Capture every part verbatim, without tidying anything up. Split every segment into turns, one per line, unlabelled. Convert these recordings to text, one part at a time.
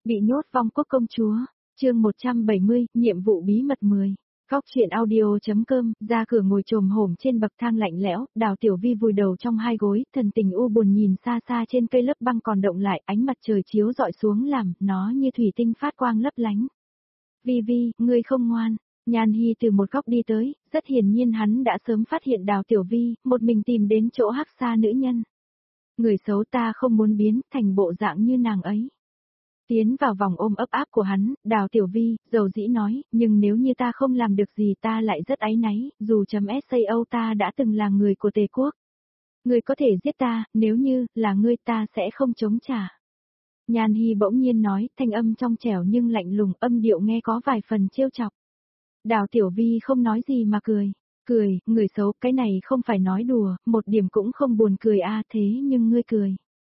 Bị nhốt vong quốc công chúa, chương một trăm bảy mươi, nhiệm vụ bí mật mười. Góc truyện audio.com, ra cửa ngồi chồm hổm trên bậc thang lạnh lẽo, Đào Tiểu Vi vùi đầu trong hai gối, thần tình u buồn nhìn xa xa trên cây lớp băng còn động lại, ánh mặt trời chiếu rọi xuống làm nó như thủy tinh phát quang lấp lánh. Vi Vi, ngươi không ngoan. Nhan Hi từ một góc đi tới, rất hiển nhiên hắn đã sớm phát hiện Đào Tiểu Vi, một mình tìm đến chỗ hắc xa nữ nhân. Người xấu ta không muốn biến thành bộ dạng như nàng ấy. Tiến vào vòng ôm ấp áp của hắn, Đào Tiểu Vi, dầu dĩ nói, nhưng nếu như ta không làm được gì ta lại rất áy náy, dù chấm sao ta đã từng là người của Tề quốc. Ngươi có thể giết ta, nếu như, là ngươi ta sẽ không chống trả. Nhan Hi bỗng nhiên nói, thanh âm trong trẻo nhưng lạnh lùng, âm điệu nghe có vài phần trêu chọc. Đào Tiểu Vi không nói gì mà cười. Cười, người xấu, cái này không phải nói đùa, một điểm cũng không buồn cười a à, thế nhưng ngươi cười.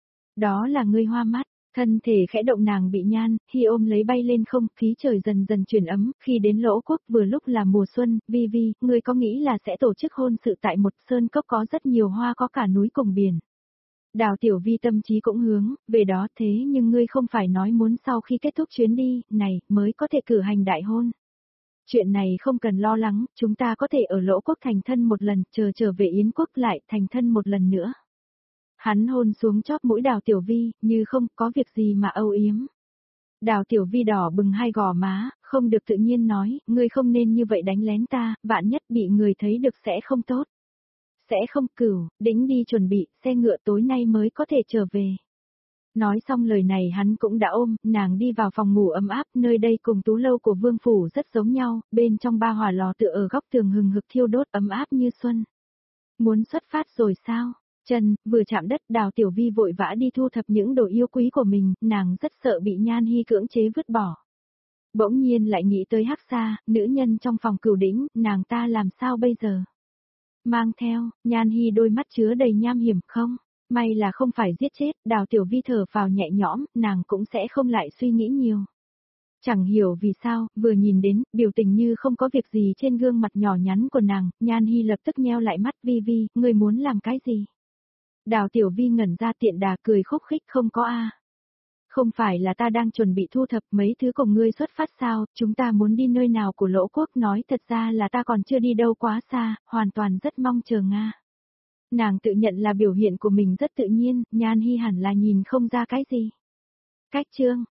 Đó là ngươi hoa mắt. Thân thể khẽ động nàng bị Nhan Hi ôm lấy bay lên không, khí trời dần dần chuyển ấm, khi đến Lỗ Quốc vừa lúc là mùa xuân, Vi Vi, ngươi có nghĩ là sẽ tổ chức hôn sự tại một sơn cốc có rất nhiều hoa có cả núi cùng biển. Đào Tiểu Vi tâm trí cũng hướng về đó, thế nhưng ngươi không phải nói muốn sau khi kết thúc chuyến đi này mới có thể cử hành đại hôn. Chuyện này không cần lo lắng, chúng ta có thể ở Lỗ Quốc thành thân một lần, chờ trở về Yến Quốc lại thành thân một lần nữa. Hắn hôn xuống chóp mũi Đào Tiểu Vi, như không có việc gì mà âu yếm. Đào Tiểu Vi đỏ bừng hai gò má, không được tự nhiên nói, ngươi không nên như vậy đánh lén ta, vạn nhất bị người thấy được sẽ không tốt. Sẽ không. Cửu, đĩnh đi chuẩn bị, xe ngựa tối nay mới có thể trở về. Nói xong lời này hắn cũng đã ôm, nàng đi vào phòng ngủ ấm áp, nơi đây cùng tú lâu của vương phủ rất giống nhau, bên trong ba hỏa lò tựa ở góc tường hừng hực thiêu đốt ấm áp như xuân. Muốn xuất phát rồi sao? Chân, vừa chạm đất, Đào Tiểu Vi vội vã đi thu thập những đồ yêu quý của mình, nàng rất sợ bị Nhan Hi cưỡng chế vứt bỏ. Bỗng nhiên lại nghĩ tới Hắc Sa, nữ nhân trong phòng Cửu Đĩnh, nàng ta làm sao bây giờ? Mang theo, Nhan Hi đôi mắt chứa đầy nham hiểm, không, may là không phải giết chết, Đào Tiểu Vi thở phào nhẹ nhõm, nàng cũng sẽ không lại suy nghĩ nhiều. Chẳng hiểu vì sao, vừa nhìn đến, biểu tình như không có việc gì trên gương mặt nhỏ nhắn của nàng, Nhan Hi lập tức nheo lại mắt. Vi Vi, ngươi muốn làm cái gì? Đào Tiểu Vi ngẩn ra tiện đà cười khúc khích, không có a. À. Không phải là ta đang chuẩn bị thu thập mấy thứ cùng ngươi xuất phát sao, chúng ta muốn đi nơi nào của Lỗ Quốc, nói thật ra là ta còn chưa đi đâu quá xa, hoàn toàn rất mong chờ Nga. Nàng tự nhận là biểu hiện của mình rất tự nhiên, Nhan Hi hẳn là nhìn không ra cái gì. Cách chương,